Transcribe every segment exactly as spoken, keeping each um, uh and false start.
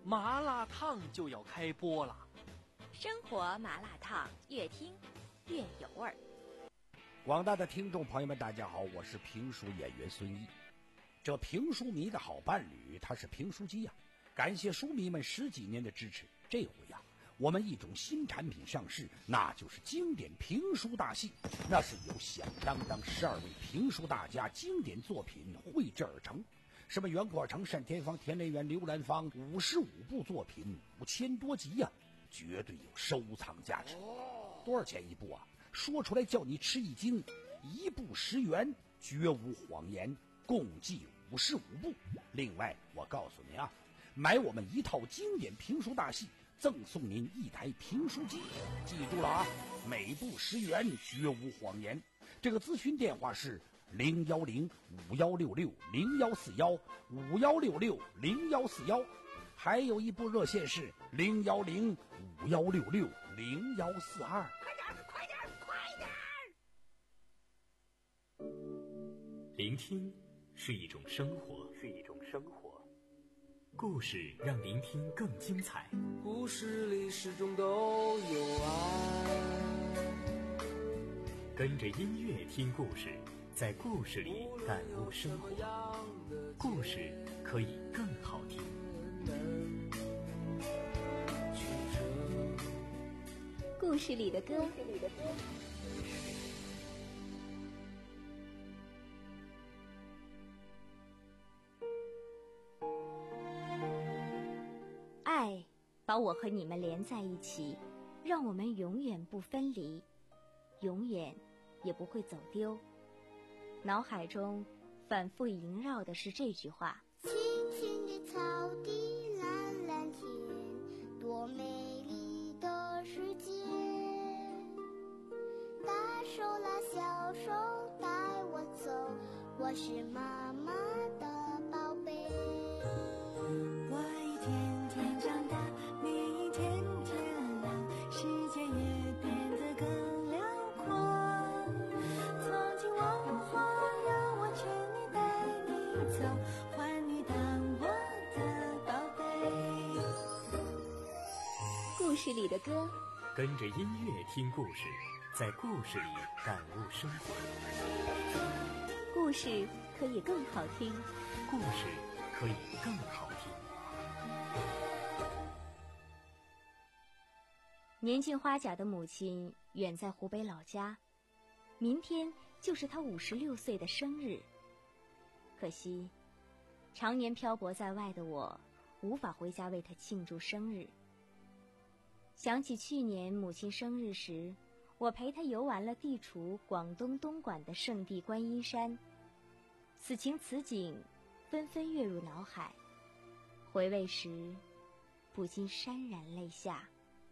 麻辣烫就要开播了。 生活麻辣烫，越听越有味儿。 广大的听众朋友们，大家好，我是评书演员孙毅。这评书迷的好伴侣，他是评书机呀、啊！感谢书迷们十几年的支持。这回呀、啊，我们一种新产品上市，那就是经典评书大戏。那是由响当当十二位评书大家经典作品绘制而成。什么袁阔成、单田芳、田连元、刘兰芳，五十五部作品，五千多集呀、啊，绝对有收藏价值。多少钱一部啊？说出来叫你吃一惊，一部十元，绝无谎言，共计五十五部。另外，我告诉您啊，买我们一套经典评书大戏，赠送您一台评书机。记住了啊，每部十元，绝无谎言。这个咨询电话是零幺零五幺六六零幺四幺五幺六六零幺四幺，还有一部热线是零幺零五幺六六零幺四二。 快点，快点！ 聆听是一种生活，是一种生活。故事让聆听更精彩。 故事里始终都有爱。 跟着音乐听故事，在故事里感悟生活。故事可以更好听。 故事里的歌。爱把我和你们连在一起，让我们永远不分离，永远也不会走丢。脑海中反复萦绕的是这句话： 青青的草地，蓝蓝天，多美丽的世界。大手拉小手带我走，我是妈妈的宝贝。 我一天天长大，你一天天老，世界也变得更辽阔。曾经我话让我全力带你走，换你当我的宝贝。 故事里的歌， 跟着音乐听故事，在故事里感悟生活。 故事可以更好听， 故事可以更好听。 年近花甲的母亲远在湖北老家，明天就是她五十六岁的生日。可惜，常年漂泊在外的我，无法回家为她庆祝生日。想起去年母亲生日时，我陪她游玩了地处广东东莞的圣地观音山，此情此景纷纷跃入脑海，回味时不禁潸然泪下。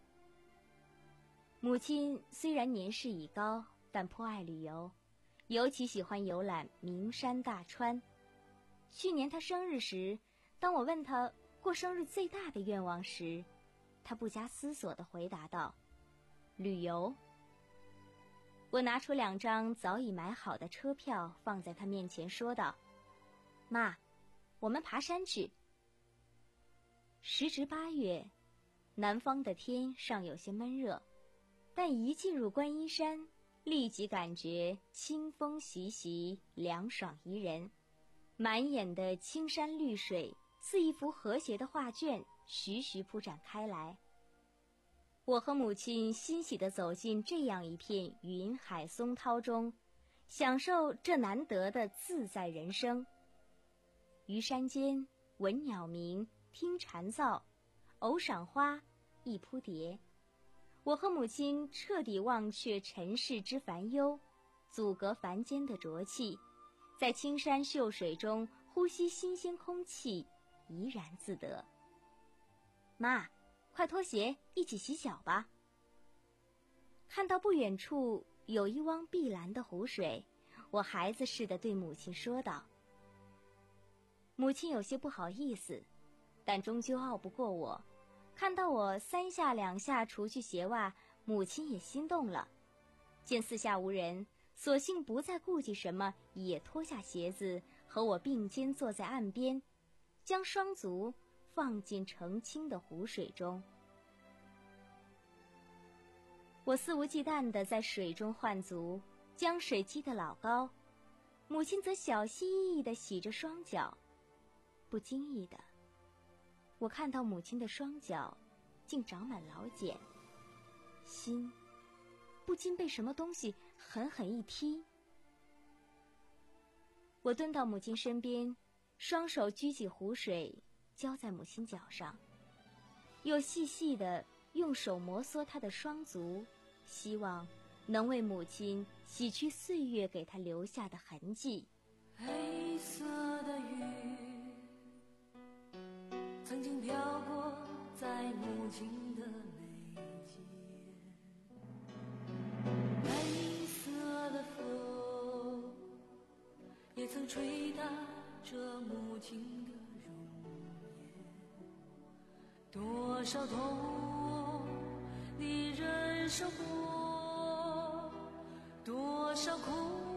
母亲虽然年事已高，但颇爱旅游，尤其喜欢游览名山大川。去年她生日时，当我问她过生日最大的愿望时，她不加思索地回答道：旅游。我拿出两张早已买好的车票放在她面前说道：妈，我们爬山去。时值八月，南方的天尚有些闷热，但一进入观音山，立即感觉清风习习，凉爽宜人。满眼的青山绿水，似一幅和谐的画卷，徐徐铺展开来。我和母亲欣喜地走进这样一片云海松涛中，享受这难得的自在人生。于山间闻鸟鸣，听蝉噪，偶赏花，一扑蝶。我和母亲彻底忘却尘世之烦忧，阻隔凡间的浊气，在青山秀水中呼吸新鲜空气，怡然自得。妈，快脱鞋，一起洗脚吧。看到不远处有一汪碧蓝的湖水，我孩子似的对母亲说道。母亲有些不好意思，但终究拗不过我。看到我三下两下除去鞋袜，母亲也心动了。见四下无人，索性不再顾忌什么，也脱下鞋子和我并肩坐在岸边，将双足放进澄清的湖水中。我肆无忌惮地在水中换足，将水激得老高，母亲则小心翼翼地洗着双脚。不经意的，我看到母亲的双脚竟长满老茧，心不禁被什么东西狠狠一踢。我蹲到母亲身边，双手举起湖水浇在母亲脚上，又细细地用手摩挲她的双足，希望能为母亲洗去岁月给她留下的痕迹。 黑色的雨曾经飘过在母亲的眉间，黑色的风也曾吹打着母亲的容颜，多少痛你忍受过，多少苦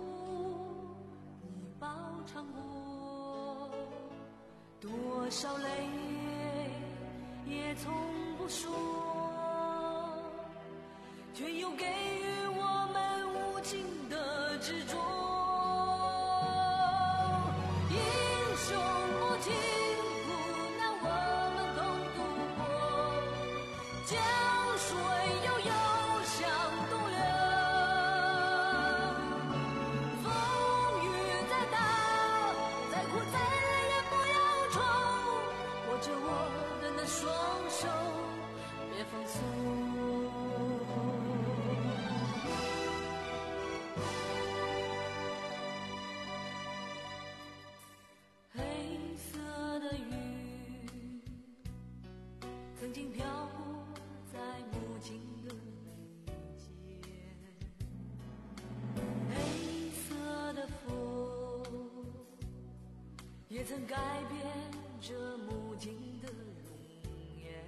你饱尝过，多少泪也从不说，却又给予我们无尽的执着。英雄不停苦难我们共度过，江水悠悠向东流，风雨再大再苦再累也不要愁，握着我的那双手别放松。黑色的雨曾经飘过在母亲的眉间，黑色的风也曾改变着母亲的容颜，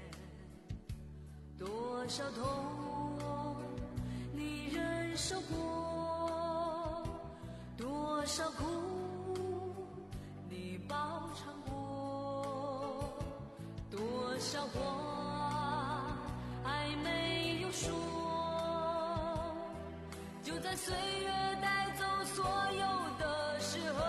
多少痛你忍受过，多少苦你饱尝过，多少话还没有说，就在岁月带走所有的时候。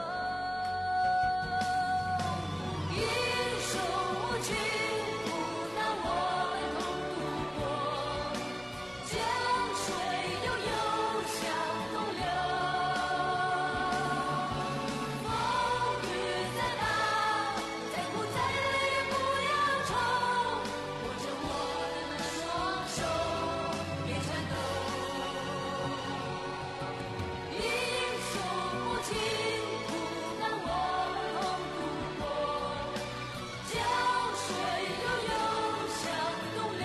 英雄无情苦难我们同度过，江水悠悠向东流，风雨再大再苦再累也不要愁，握着我的那双手别颤抖。英雄无情苦难我们同度过，江水悠悠向东流，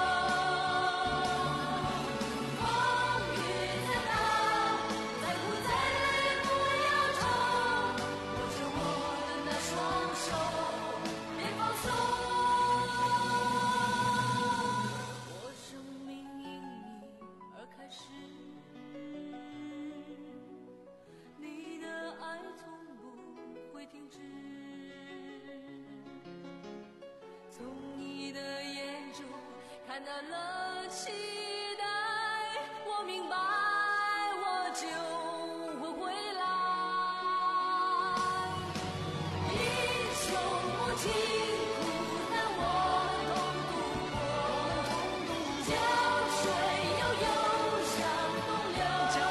风雨再大再苦再累也不要愁，握着我的那双手别放松。我生命因你而开始，你的爱从不会停止，从你的眼中看到了期待，我明白我就会回来。英雄无情苦难我们同度过，江水悠悠向东流，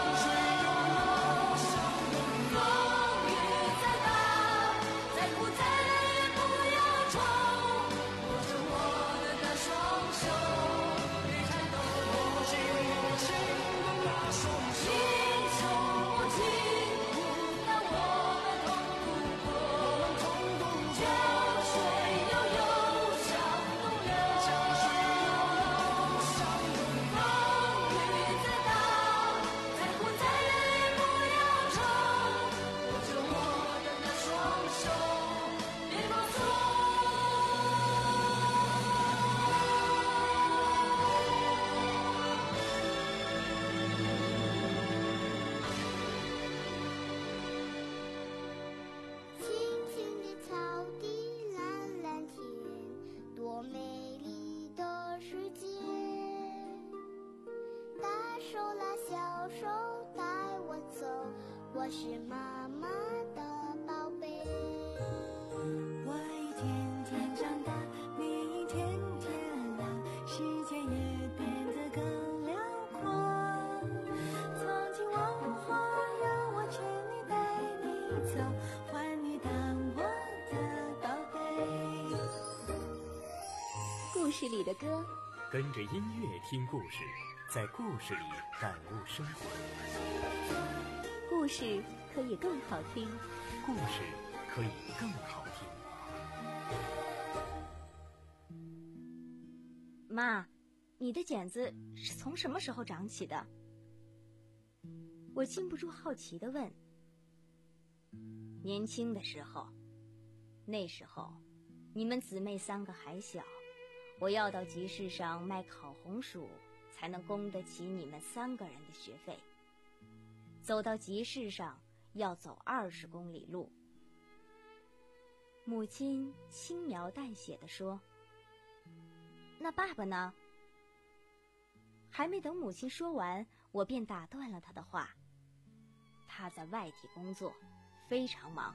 风雨再大再苦再累也不要愁，握着我的那双手别颤抖。英雄手拉小手带我走，我是妈妈的宝贝。 我一天天长大，你一天天老，世界也变得更辽阔。藏进文化，让我牵你带你走，换你当我的宝贝。 故事里的歌， 跟着音乐听故事，在故事里感悟生活。 故事可以更好听， 故事可以更好听。 妈，你的茧子是从什么时候长起的？我禁不住好奇地问。年轻的时候，那时候你们姊妹三个还小，我要到集市上卖烤红薯，才能供得起你们三个人的学费。走到集市上要走二十公里路。母亲轻描淡写地说：那爸爸呢？还没等母亲说完，我便打断了她的话。他在外地工作，非常忙。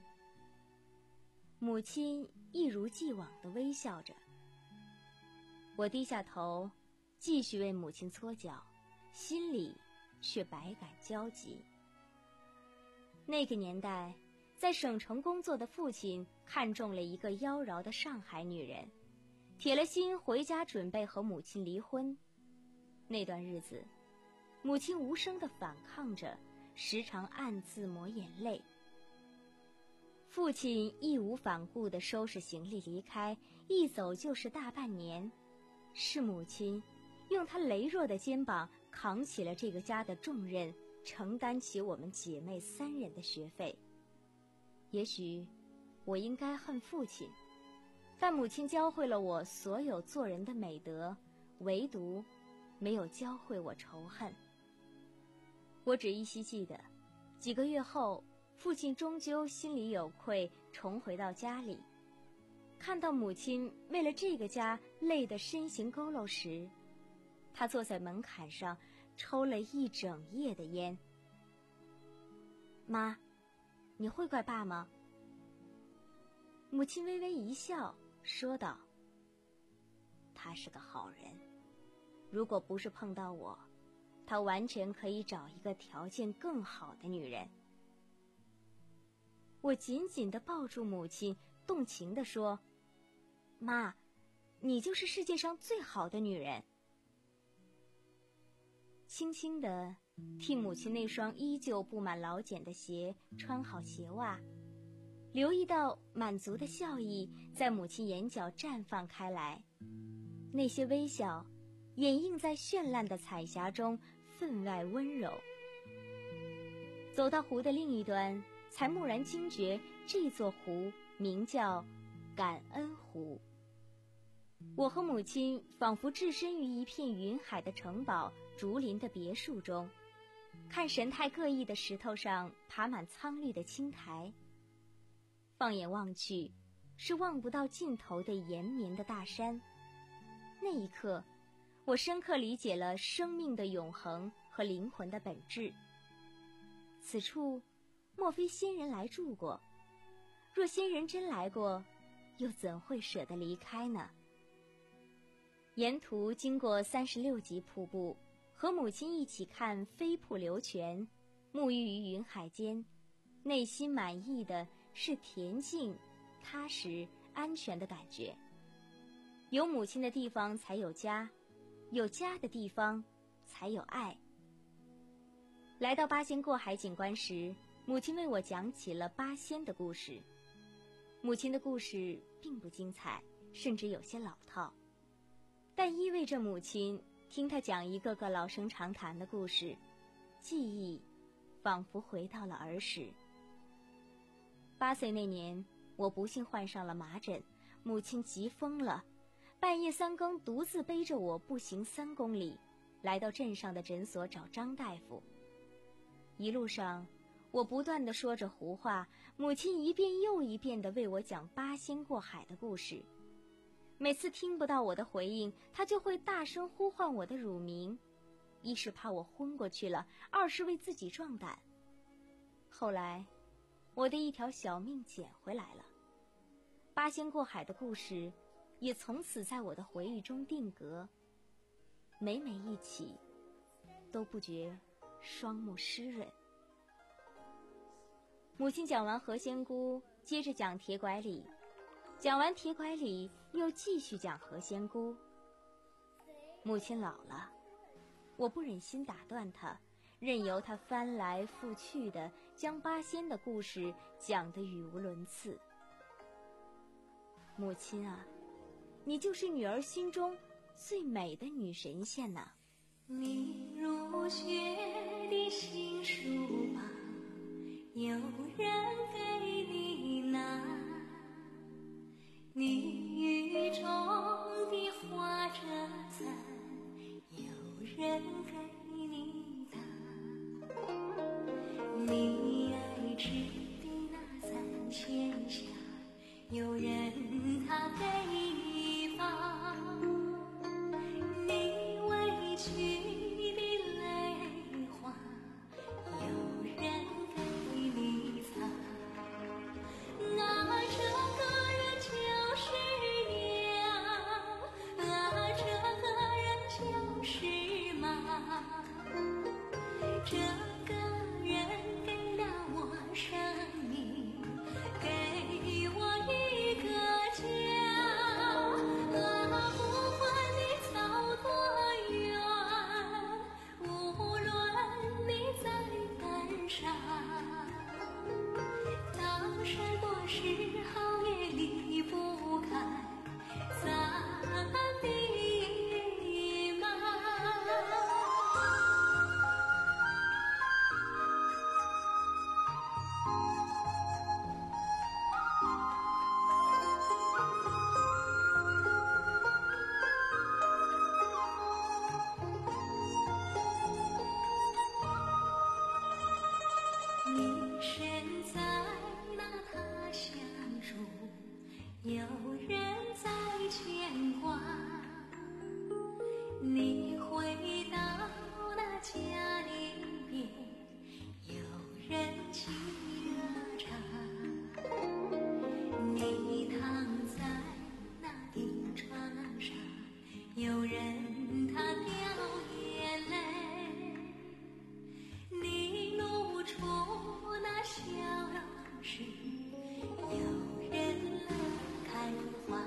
母亲一如既往地微笑着。我低下头，继续为母亲搓脚，心里却百感交集。那个年代，在省城工作的父亲看中了一个妖娆的上海女人，铁了心回家准备和母亲离婚。那段日子，母亲无声地反抗着，时常暗自抹眼泪。父亲义无反顾地收拾行李离开，一走就是大半年。是母亲用她羸弱的肩膀扛起了这个家的重任，承担起我们姐妹三人的学费。也许我应该恨父亲，但母亲教会了我所有做人的美德，唯独没有教会我仇恨。我只依稀记得，几个月后，父亲终究心里有愧，重回到家里。看到母亲为了这个家累得身形佝偻时，他坐在门槛上抽了一整夜的烟。妈，你会怪爸吗？母亲微微一笑，说道：他是个好人，如果不是碰到我，他完全可以找一个条件更好的女人。我紧紧地抱住母亲，动情地说：妈，你就是世界上最好的女人。轻轻地替母亲那双依旧布满老茧的鞋穿好鞋袜，留一道满足的笑意在母亲眼角绽放开来。那些微笑掩映在绚烂的彩霞中，分外温柔。走到湖的另一端，才蓦然惊觉这座湖名叫感恩湖。我和母亲仿佛置身于一片云海的城堡竹林的别墅中，看神态各异的石头上爬满苍绿的青苔。放眼望去，是望不到尽头的延绵的大山。那一刻，我深刻理解了生命的永恒和灵魂的本质。此处莫非仙人来住过？若仙人真来过，又怎会舍得离开呢？沿途经过三十六级瀑布，和母亲一起看飞瀑流泉，沐浴于云海间，内心满意的是恬静、踏实、安全的感觉。有母亲的地方才有家，有家的地方才有爱。来到八仙过海景观时，母亲为我讲起了八仙的故事。母亲的故事并不精彩，甚至有些老套，但意味着母亲听她讲一个个老生常谈的故事，记忆仿佛回到了儿时。八岁那年，我不幸患上了麻疹，母亲急疯了，半夜三更独自背着我步行三公里，来到镇上的诊所找张大夫。一路上，我不断地说着胡话，母亲一遍又一遍地为我讲八仙过海的故事。每次听不到我的回应，她就会大声呼唤我的乳名。 一是怕我昏过去了，二是为自己壮胆。后来我的一条小命捡回来了，八仙过海的故事也从此在我的回忆中定格，每每一起都不觉双目湿润。母亲讲完何仙姑，接着讲铁拐李，讲完铁拐李又继续讲何仙姑。母亲老了，我不忍心打断她，任由她翻来覆去的将八仙的故事讲得语无伦次。母亲啊，你就是女儿心中最美的女神仙呐、啊！ 你如雪的新书包，有人给你拿，你雨中的花折伞，有人给你打，你爱吃的那三鲜虾，有人他给你放，你委屈的泪花，有人给你擦，啊，这个人就是娘，啊，这个人就是妈，这个人给了我生命，给我一个家，啊，不管你走多远，无论你在干啥，到什么时候也离不开咱的妈。你身在那他乡处，有人在牵挂，你回到那家里边，有人沏热茶，你躺在那病床上，有人他掉眼泪，你露出那笑容时，有人乐开花，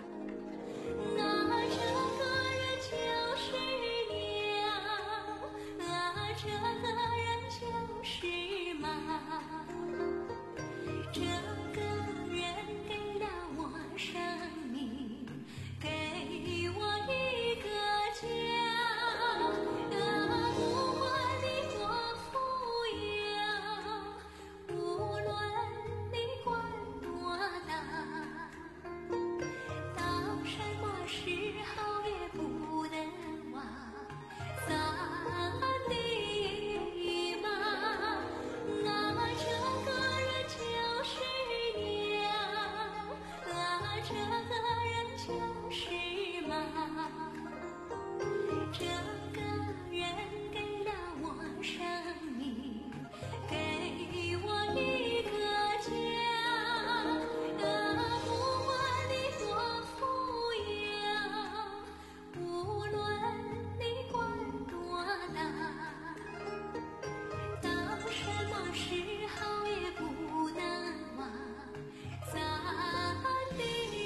啊，这个人就是娘，啊，这个人就是妈，这个人给了我生命，给我一个家，啊，不管你多富有，无论你官多大，到什么时候也不能忘咱的妈，啊，这个人就是娘，啊，这个人就是妈，这个人给了我生命，给我一个家，啊，不管你多富有，无论你官多大，到什么时候也不能忘咱的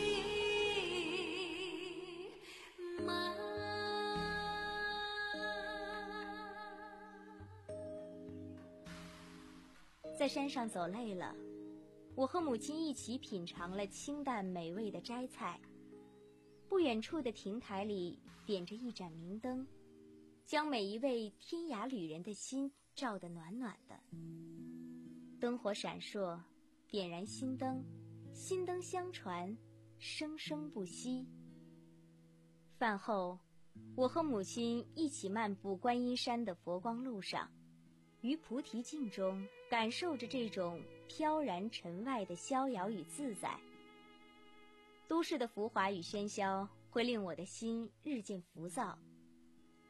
妈。 在山上走累了，我和母亲一起品尝了清淡美味的摘菜。不远处的亭台里点着一盏明灯，将每一位天涯旅人的心照得暖暖的。灯火闪烁，点燃心灯，心灯相传，生生不息。饭后，我和母亲一起漫步观音山的佛光路上，于菩提境中感受着这种飘然尘外的逍遥与自在。都市的浮华与喧嚣会令我的心日渐浮躁，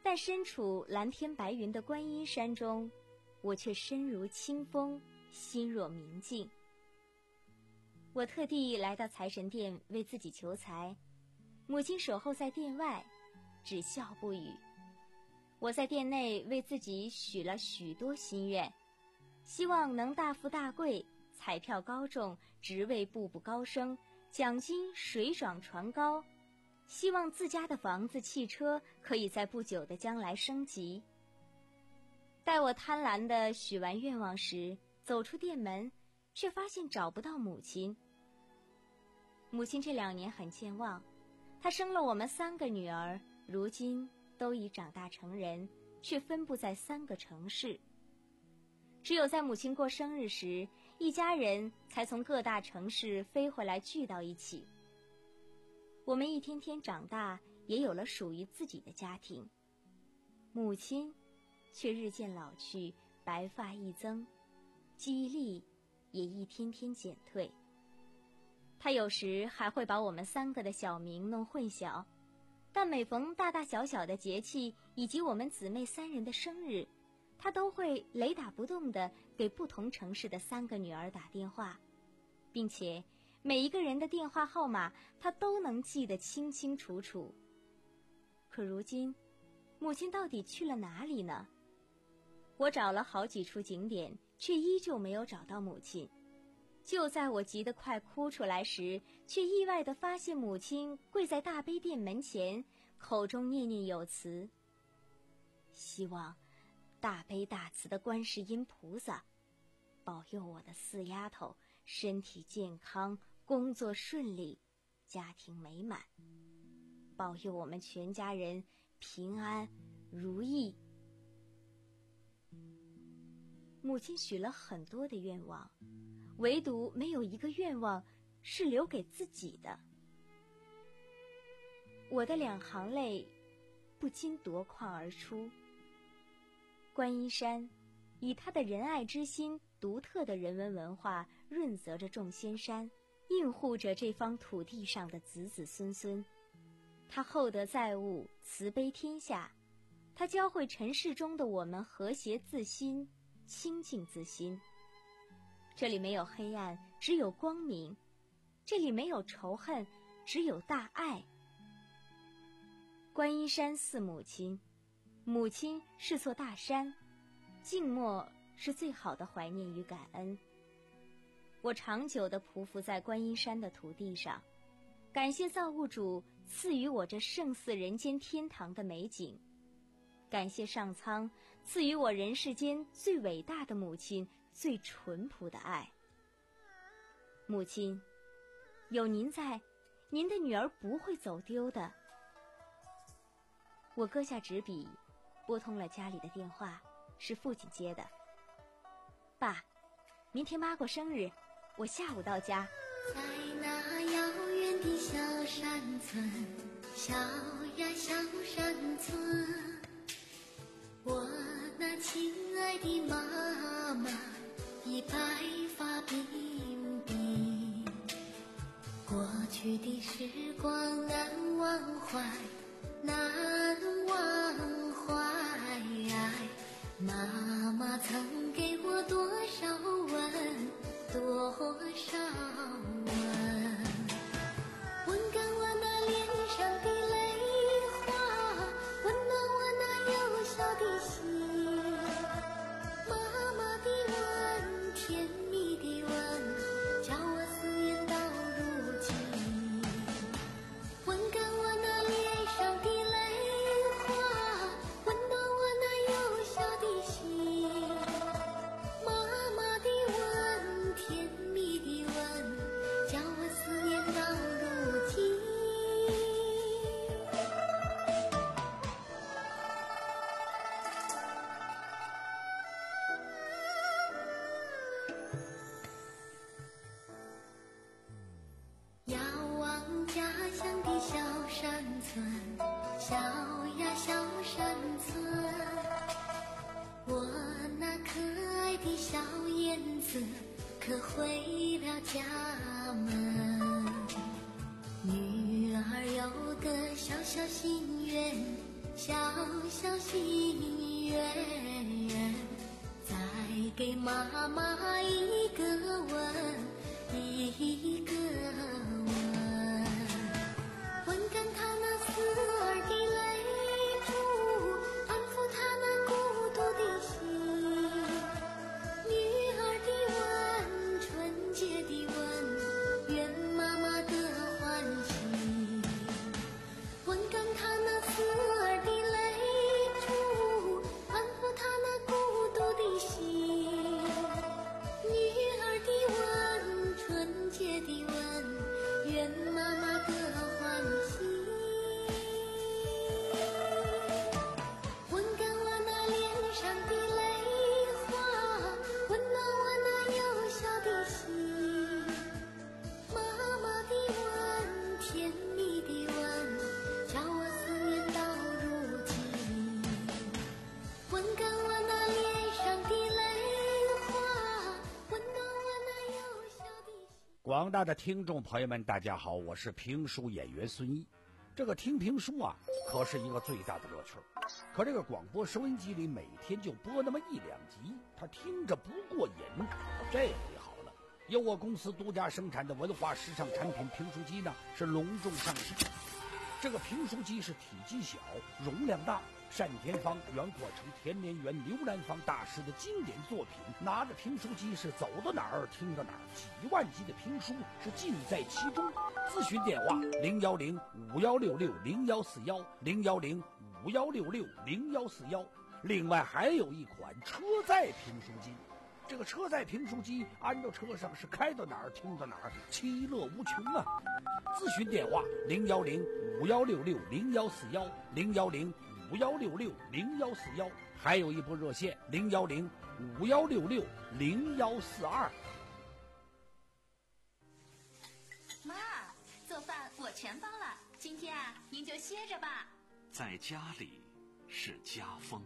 但身处蓝天白云的观音山中，我却身如清风，心若明镜。我特地来到财神殿为自己求财，母亲守候在殿外，只笑不语。我在殿内为自己许了许多心愿，希望能大富大贵，彩票高中，职位步步高升，奖金水涨船高，希望自家的房子汽车可以在不久的将来升级。待我贪婪地许完愿望时，走出殿门，却发现找不到母亲。母亲这两年很健忘，她生了我们三个女儿，如今都已长大成人，却分布在三个城市。只有在母亲过生日时，一家人才从各大城市飞回来聚到一起。我们一天天长大，也有了属于自己的家庭。母亲却日渐老去，白发一增，记忆力也一天天减退。她有时还会把我们三个的小名弄混淆，但每逢大大小小的节气以及我们姊妹三人的生日，她都会雷打不动地给不同城市的三个女儿打电话，并且每一个人的电话号码她都能记得清清楚楚。可如今，母亲到底去了哪里呢？我找了好几处景点，却依旧没有找到母亲。就在我急得快哭出来时，却意外地发现母亲跪在大悲殿门前，口中念念有词，希望大悲大慈的观世音菩萨保佑我的四丫头身体健康，工作顺利，家庭美满，保佑我们全家人平安如意。母亲许了很多的愿望，唯独没有一个愿望是留给自己的。我的两行泪不禁夺眶而出。观音山以他的仁爱之心，独特的人文文化润泽着众仙山，映护着这方土地上的子子孙孙。他厚德载物，慈悲天下，他教会尘世中的我们和谐自心，清净自心。这里没有黑暗，只有光明；这里没有仇恨，只有大爱。观音山似母亲，母亲是座大山，静默是最好的怀念与感恩。我长久地匍匐在观音山的土地上，感谢造物主赐予我这胜似人间天堂的美景，感谢上苍赐予我人世间最伟大的母亲，最淳朴的爱。母亲，有您在，您的女儿不会走丢的。我搁下纸笔，拨通了家里的电话，是父亲接的。爸，明天妈过生日，我下午到家。 在那遥远的小山村，小呀小山村，我那亲爱的妈妈已白发鬓鬓，过去的时光难忘怀，难忘怀。妈妈曾给我多少吻，多少吻，吻干我那脸上的泪花，温暖我那幼小的心。妈妈的吻，甜蜜的吻，叫我思念到如今。吻干我那脸上的泪花，温暖我那幼小的心。妈妈的吻，甜蜜的吻，叫我思念到如今。遥望家乡的小山村，小呀小山村，我那可爱的小燕子可回了家门。女儿有个小小心愿， 小小心愿，再给妈妈一个吻，一个吻，吻干她那思儿的泪珠，安抚她那孤独的心。女儿的吻，纯洁的吻，圆妈妈的欢喜。吻干她那思儿的泪珠，安抚她那孤独的心。女儿的吻，纯洁的吻，圆妈妈的欢喜。吻干我那脸上的泪花，温暖我那幼小的心。妈妈的吻，甜蜜的吻，叫我思念到如今。吻干我那脸上的泪花，温暖我那幼小的心。 广大的听众朋友们，大家好，我是评书演员孙一。这个听评书啊，可是一个最大的乐趣儿。可这个广播收音机里每天就播那么一两集，他听着不过瘾。这回好了，由我公司独家生产的文化时尚产品评书机呢，是隆重上市。这个评书机是体积小，容量大，单田芳、袁阔成、田连元、刘兰芳大师的经典作品。拿着评书机是走到哪儿听到哪儿，几万集的评书是尽在其中。咨询电话零幺零五幺六六零幺四幺零幺零五幺六六零幺四幺。另外还有一款车载评书机。这个车载评书机安到车上是开到哪儿听到哪儿，其乐无穷啊！咨询电话零幺零五幺六六零幺四幺零幺零五幺六六零幺四幺，还有一部热线零幺零五幺六六零幺四二。 妈，做饭我全包了，今天啊，您就歇着吧。 在家里是家风。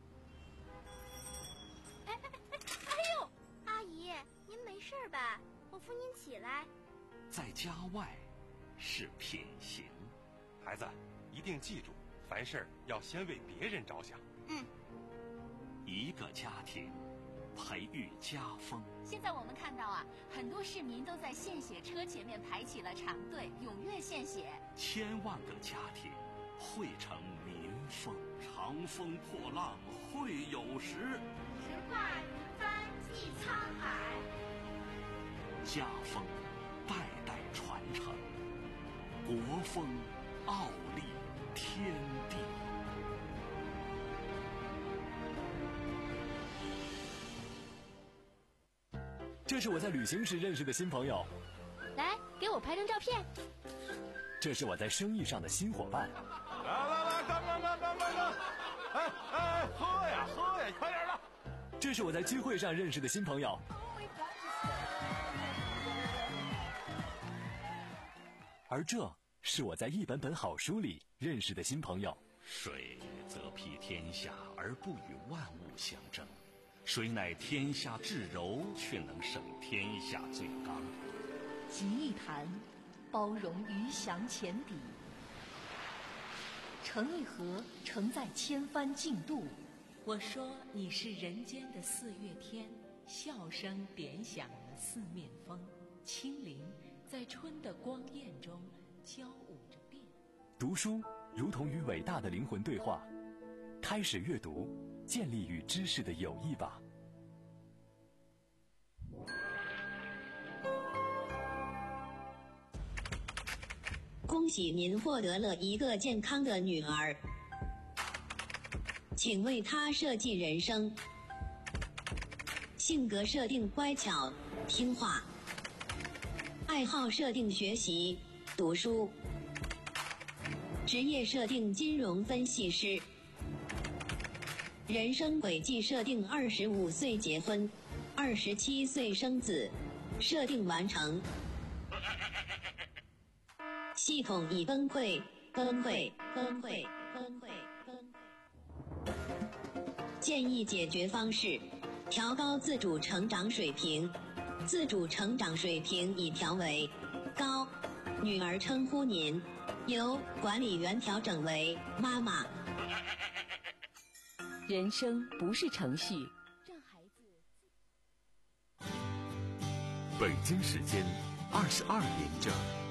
哎哎哎哎呦，阿姨，您没事吧？我扶您起来。 在家外是品行。 孩子，一定记住，凡事要先为别人着想。 嗯。 一个家庭培育家风。 现在我们看到啊，很多市民都在献血车前面排起了长队，踊跃献血。 千万个家庭汇成民风。长风破浪会有时， 直挂云帆济沧海。 家风代代传承，国风傲立天地。 这是我在旅行时认识的新朋友。 来，给我拍张照片。 这是我在生意上的新伙伴。 来来来，干干干干干干！哎哎，喝呀喝呀，快点的！ 这是我在聚会上认识的新朋友。而这是我在一本本好书里认识的新朋友。 水则披天下而不与万物相争，谁乃天下至柔，却能胜天下最刚。 集一坛，包容鱼翔浅底；盛一盒，盛在千帆竞渡。 我说你是人间的四月天，笑声点响了四面风，清灵在春的光艳中交舞着变。 读书如同与伟大的灵魂对话，开始阅读，建立与知识的友谊吧。 恭喜您获得了一个健康的女儿，请为她设计人生。性格设定乖巧听话，爱好设定学习读书，职业设定金融分析师，人生轨迹设定二十五岁结婚，二十七岁生子，设定完成。系统已崩溃，崩溃，崩溃，崩溃，崩溃。建议解决方式：调高自主成长水平。自主成长水平已调为高。女儿称呼您，由管理员调整为妈妈。 人生不是程序，让孩子。 北京时间二十二点整。